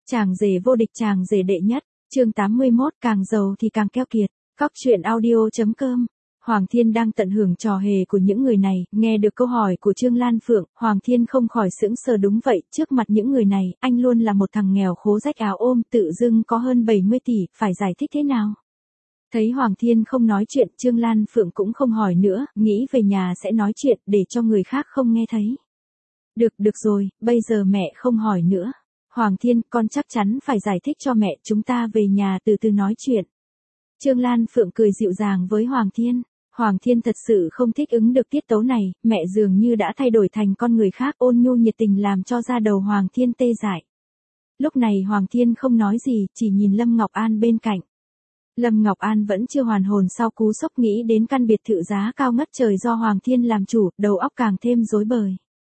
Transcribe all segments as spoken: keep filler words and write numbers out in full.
Chàng rể vô địch, chàng rể đệ nhất, chương tám mươi mốt, càng giàu thì càng keo kiệt. Cóc truyện audio chấm com. Hoàng Thiên đang tận hưởng trò hề của những người này, nghe được câu hỏi của Trương Lan Phượng, Hoàng Thiên không khỏi sững sờ. Đúng vậy, trước mặt những người này, anh luôn là một thằng nghèo khố rách áo ôm, tự dưng có hơn bảy mươi tỷ, phải giải thích thế nào? Thấy Hoàng Thiên không nói chuyện, Trương Lan Phượng cũng không hỏi nữa, nghĩ về nhà sẽ nói chuyện để cho người khác không nghe thấy. Được, được rồi, bây giờ mẹ không hỏi nữa. Hoàng Thiên, con chắc chắn phải giải thích cho mẹ, chúng ta về nhà từ từ nói chuyện. Trương Lan Phượng cười dịu dàng với Hoàng Thiên. Hoàng Thiên thật sự không thích ứng được tiết tấu này, mẹ dường như đã thay đổi thành con người khác, ôn nhu nhiệt tình làm cho da đầu Hoàng Thiên tê dại. Lúc này Hoàng Thiên không nói gì, chỉ nhìn Lâm Ngọc An bên cạnh. Lâm Ngọc An vẫn chưa hoàn hồn sau cú sốc nghĩ đến căn biệt thự giá cao ngất trời do Hoàng Thiên làm chủ, đầu óc càng thêm rối bời.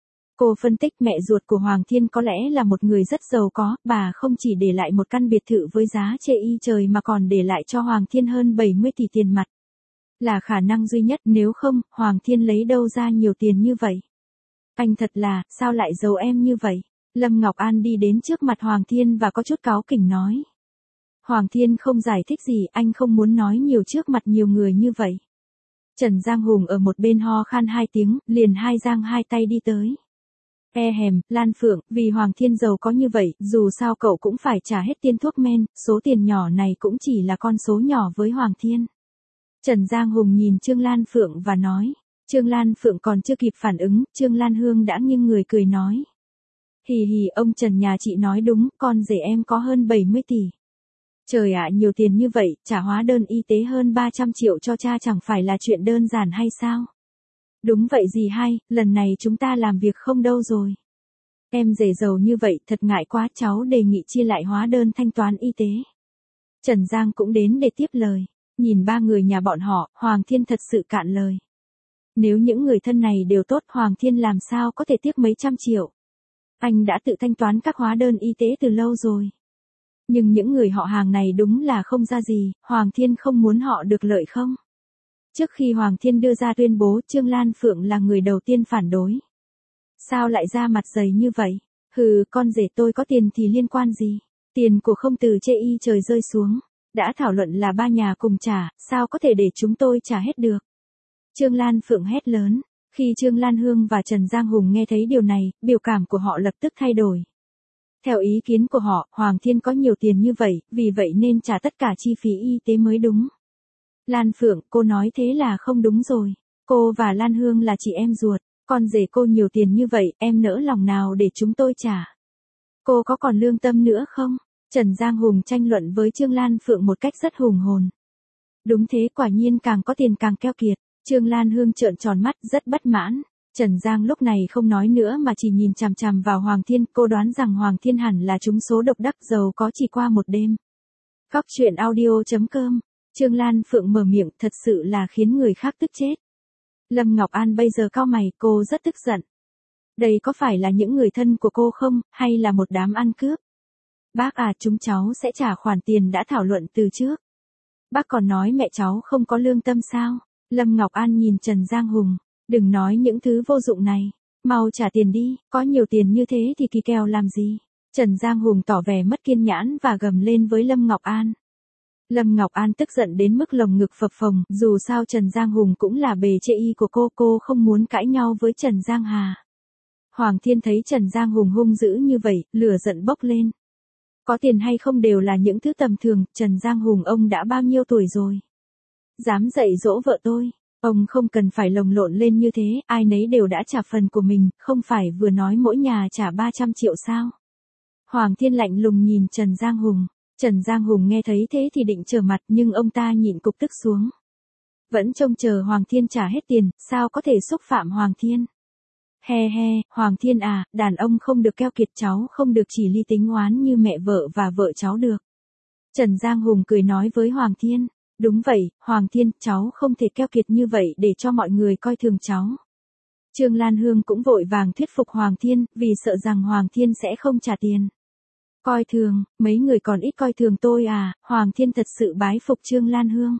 Cô phân tích mẹ ruột của Hoàng Thiên có lẽ là một người rất giàu có, bà không chỉ để lại một căn biệt thự với giá chê y trời mà còn để lại cho Hoàng Thiên hơn bảy mươi tỷ tiền mặt. Là khả năng duy nhất, nếu không, Hoàng Thiên lấy đâu ra nhiều tiền như vậy? Anh thật là, sao lại giàu em như vậy? Lâm Ngọc An đi đến trước mặt Hoàng Thiên và có chút cáu kỉnh nói. Hoàng Thiên không giải thích gì, anh không muốn nói nhiều trước mặt nhiều người như vậy. Trần Giang Hùng ở một bên ho khan hai tiếng, liền hai giang hai tay đi tới. E hèm, Lan Phượng, vì Hoàng Thiên giàu có như vậy, dù sao cậu cũng phải trả hết tiền thuốc men, số tiền nhỏ này cũng chỉ là con số nhỏ với Hoàng Thiên. Trần Giang Hùng nhìn Trương Lan Phượng và nói. Trương Lan Phượng còn chưa kịp phản ứng, Trương Lan Hương đã nghiêng người cười nói. Hì hì, ông Trần nhà chị nói đúng, con rể em có hơn bảy mươi tỷ. Trời ạ, nhiều tiền như vậy, trả hóa đơn y tế hơn ba trăm triệu cho cha chẳng phải là chuyện đơn giản hay sao? Đúng vậy dì hai, lần này chúng ta làm việc không đâu rồi. Em rể giàu như vậy, thật ngại quá, cháu đề nghị chia lại hóa đơn thanh toán y tế. Trần Giang cũng đến để tiếp lời. Nhìn ba người nhà bọn họ, Hoàng Thiên thật sự cạn lời. Nếu những người thân này đều tốt, Hoàng Thiên làm sao có thể tiếc mấy trăm triệu. Anh đã tự thanh toán các hóa đơn y tế từ lâu rồi. Nhưng những người họ hàng này đúng là không ra gì, Hoàng Thiên không muốn họ được lợi không? Trước khi Hoàng Thiên đưa ra tuyên bố, Trương Lan Phượng là người đầu tiên phản đối. Sao lại ra mặt dày như vậy? Hừ, con rể tôi có tiền thì liên quan gì? Tiền của không từ chê y trời rơi xuống. Đã thảo luận là ba nhà cùng trả, sao có thể để chúng tôi trả hết được? Trương Lan Phượng hét lớn. Khi Trương Lan Hương và Trần Giang Hùng nghe thấy điều này, biểu cảm của họ lập tức thay đổi. Theo ý kiến của họ, Hoàng Thiên có nhiều tiền như vậy, vì vậy nên trả tất cả chi phí y tế mới đúng. Lan Phượng, cô nói thế là không đúng rồi. Cô và Lan Hương là chị em ruột, con rể cô nhiều tiền như vậy, em nỡ lòng nào để chúng tôi trả? Cô có còn lương tâm nữa không? Trần Giang Hùng tranh luận với Trương Lan Phượng một cách rất hùng hồn. Đúng thế, quả nhiên càng có tiền càng keo kiệt. Trương Lan Hương trợn tròn mắt, rất bất mãn. Trần Giang lúc này không nói nữa mà chỉ nhìn chằm chằm vào Hoàng Thiên, cô đoán rằng Hoàng Thiên hẳn là trúng số độc đắc giàu có chỉ qua một đêm. Cóc truyện audio chấm com. Trương Lan Phượng mở miệng, thật sự là khiến người khác tức chết. Lâm Ngọc An bây giờ cau mày, cô rất tức giận. Đây có phải là những người thân của cô không, hay là một đám ăn cướp? Bác à, chúng cháu sẽ trả khoản tiền đã thảo luận từ trước. Bác còn nói mẹ cháu không có lương tâm sao? Lâm Ngọc An nhìn Trần Giang Hùng. Đừng nói những thứ vô dụng này. Mau trả tiền đi, có nhiều tiền như thế thì kỳ kèo làm gì? Trần Giang Hùng tỏ vẻ mất kiên nhẫn và gầm lên với Lâm Ngọc An. Lâm Ngọc An tức giận đến mức lồng ngực phập phồng, dù sao Trần Giang Hùng cũng là bề chê y của cô, cô không muốn cãi nhau với Trần Giang Hà. Hoàng Thiên thấy Trần Giang Hùng hung dữ như vậy, lửa giận bốc lên. Có tiền hay không đều là những thứ tầm thường, Trần Giang Hùng ông đã bao nhiêu tuổi rồi? Dám dạy dỗ vợ tôi, ông không cần phải lồng lộn lên như thế, ai nấy đều đã trả phần của mình, không phải vừa nói mỗi nhà trả ba trăm triệu sao? Hoàng Thiên lạnh lùng nhìn Trần Giang Hùng. Trần Giang Hùng nghe thấy thế thì định trở mặt nhưng ông ta nhịn cục tức xuống. Vẫn trông chờ Hoàng Thiên trả hết tiền, sao có thể xúc phạm Hoàng Thiên? He he, Hoàng Thiên à, đàn ông không được keo kiệt, cháu không được chỉ ly tính oán như mẹ vợ và vợ cháu được. Trần Giang Hùng cười nói với Hoàng Thiên. Đúng vậy, Hoàng Thiên, cháu không thể keo kiệt như vậy để cho mọi người coi thường cháu. Trương Lan Hương cũng vội vàng thuyết phục Hoàng Thiên, vì sợ rằng Hoàng Thiên sẽ không trả tiền. Coi thường, mấy người còn ít coi thường tôi à? Hoàng Thiên thật sự bái phục Trương Lan Hương.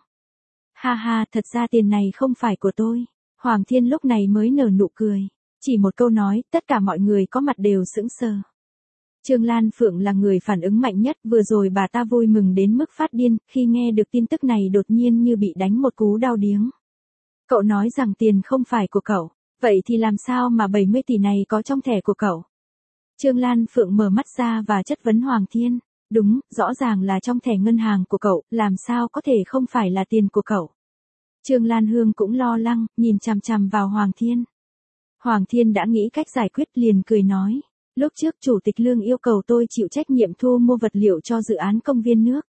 Ha ha, thật ra tiền này không phải của tôi. Hoàng Thiên lúc này mới nở nụ cười. Chỉ một câu nói, tất cả mọi người có mặt đều sững sờ. Trương Lan Phượng là người phản ứng mạnh nhất, vừa rồi bà ta vui mừng đến mức phát điên, khi nghe được tin tức này đột nhiên như bị đánh một cú đau điếng. Cậu nói rằng tiền không phải của cậu, vậy thì làm sao mà bảy mươi tỷ này có trong thẻ của cậu? Trương Lan Phượng mở mắt ra và chất vấn Hoàng Thiên. Đúng, rõ ràng là trong thẻ ngân hàng của cậu, làm sao có thể không phải là tiền của cậu? Trương Lan Hương cũng lo lắng, nhìn chằm chằm vào Hoàng Thiên. Hoàng Thiên đã nghĩ cách giải quyết liền cười nói. Lúc trước Chủ tịch Lương yêu cầu tôi chịu trách nhiệm thu mua vật liệu cho dự án công viên nước.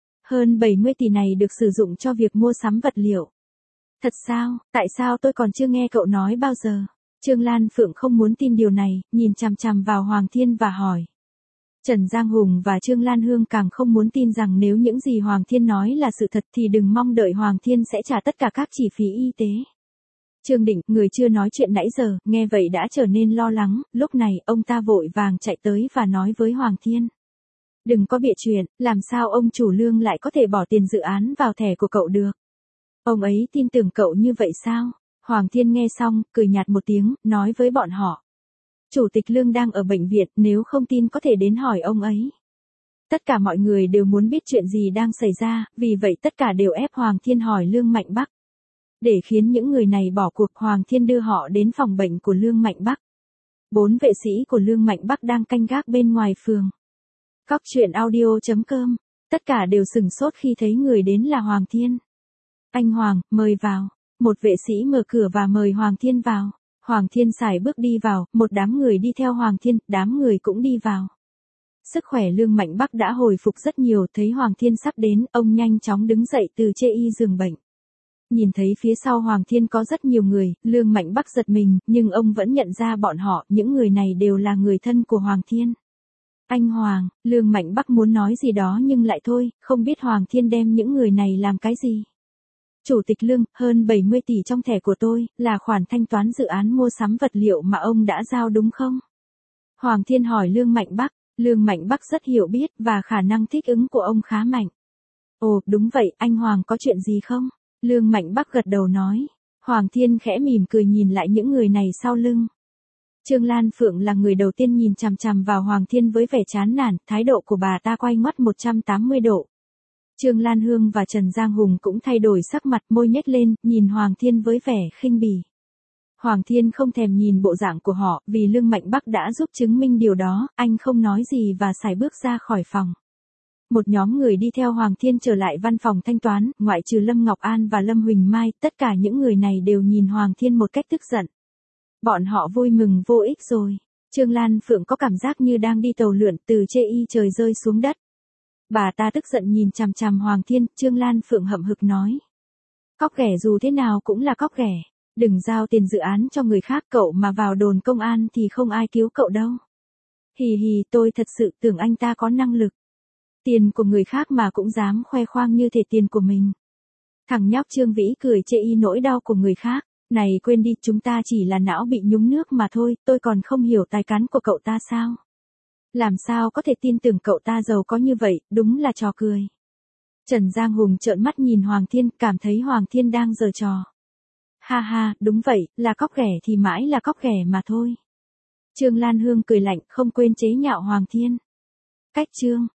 Hơn bảy mươi tỷ này được sử dụng cho việc mua sắm vật liệu. Thật sao, tại sao tôi còn chưa nghe cậu nói bao giờ? Trương Lan Phượng không muốn tin điều này, nhìn chằm chằm vào Hoàng Thiên và hỏi. Trần Giang Hùng và Trương Lan Hương càng không muốn tin rằng nếu những gì Hoàng Thiên nói là sự thật thì đừng mong đợi Hoàng Thiên sẽ trả tất cả các chi phí y tế. Trương Định, người chưa nói chuyện nãy giờ, nghe vậy đã trở nên lo lắng, lúc này ông ta vội vàng chạy tới và nói với Hoàng Thiên. Đừng có bịa chuyện, làm sao ông chủ Lương lại có thể bỏ tiền dự án vào thẻ của cậu được? Ông ấy tin tưởng cậu như vậy sao? Hoàng Thiên nghe xong, cười nhạt một tiếng, nói với bọn họ. Chủ tịch Lương đang ở bệnh viện, nếu không tin có thể đến hỏi ông ấy. Tất cả mọi người đều muốn biết chuyện gì đang xảy ra, vì vậy tất cả đều ép Hoàng Thiên hỏi Lương Mạnh Bắc. Để khiến những người này bỏ cuộc, Hoàng Thiên đưa họ đến phòng bệnh của Lương Mạnh Bắc. Bốn vệ sĩ của Lương Mạnh Bắc đang canh gác bên ngoài phường. Cóc truyện audio chấm com. Tất cả đều sừng sốt khi thấy người đến là Hoàng Thiên. Anh Hoàng, mời vào. Một vệ sĩ mở cửa và mời Hoàng Thiên vào. Hoàng Thiên sải bước đi vào, một đám người đi theo Hoàng Thiên, đám người cũng đi vào. Sức khỏe Lương Mạnh Bắc đã hồi phục rất nhiều, thấy Hoàng Thiên sắp đến, ông nhanh chóng đứng dậy từ chê y giường bệnh. Nhìn thấy phía sau Hoàng Thiên có rất nhiều người, Lương Mạnh Bắc giật mình, nhưng ông vẫn nhận ra bọn họ, những người này đều là người thân của Hoàng Thiên. Anh Hoàng, Lương Mạnh Bắc muốn nói gì đó nhưng lại thôi, không biết Hoàng Thiên đem những người này làm cái gì. Chủ tịch Lương, hơn bảy mươi tỷ trong thẻ của tôi, là khoản thanh toán dự án mua sắm vật liệu mà ông đã giao đúng không? Hoàng Thiên hỏi Lương Mạnh Bắc, Lương Mạnh Bắc rất hiểu biết và khả năng thích ứng của ông khá mạnh. Ồ, đúng vậy, anh Hoàng có chuyện gì không? Lương Mạnh Bắc gật đầu nói. Hoàng Thiên khẽ mỉm cười nhìn lại những người này sau lưng. Trương Lan Phượng là người đầu tiên nhìn chằm chằm vào Hoàng Thiên với vẻ chán nản, thái độ của bà ta quay ngoắt một trăm tám mươi độ. Trương Lan Hương và Trần Giang Hùng cũng thay đổi sắc mặt, môi nhếch lên, nhìn Hoàng Thiên với vẻ khinh bỉ. Hoàng Thiên không thèm nhìn bộ dạng của họ, vì Lương Mạnh Bắc đã giúp chứng minh điều đó, anh không nói gì và sải bước ra khỏi phòng. Một nhóm người đi theo Hoàng Thiên trở lại văn phòng thanh toán, ngoại trừ Lâm Ngọc An và Lâm Huỳnh Mai, tất cả những người này đều nhìn Hoàng Thiên một cách tức giận. Bọn họ vui mừng vô ích rồi. Trương Lan Phượng có cảm giác như đang đi tàu lượn từ chê y trời rơi xuống đất. Bà ta tức giận nhìn chằm chằm Hoàng Thiên, Trương Lan Phượng hậm hực nói. Cóc ghẻ dù thế nào cũng là cóc ghẻ. Đừng giao tiền dự án cho người khác, cậu mà vào đồn công an thì không ai cứu cậu đâu. Hì hì, tôi thật sự tưởng anh ta có năng lực. Tiền của người khác mà cũng dám khoe khoang như thể tiền của mình. Thằng nhóc Trương Vĩ cười chê y nỗi đau của người khác. Này quên đi, chúng ta chỉ là não bị nhúng nước mà thôi, tôi còn không hiểu tài cán của cậu ta sao. Làm sao có thể tin tưởng cậu ta giàu có như vậy, đúng là trò cười. Trần Giang Hùng trợn mắt nhìn Hoàng Thiên, cảm thấy Hoàng Thiên đang giở trò. Ha ha, đúng vậy, là cóc ghẻ thì mãi là cóc ghẻ mà thôi. Trương Lan Hương cười lạnh, không quên chế nhạo Hoàng Thiên. Cách chương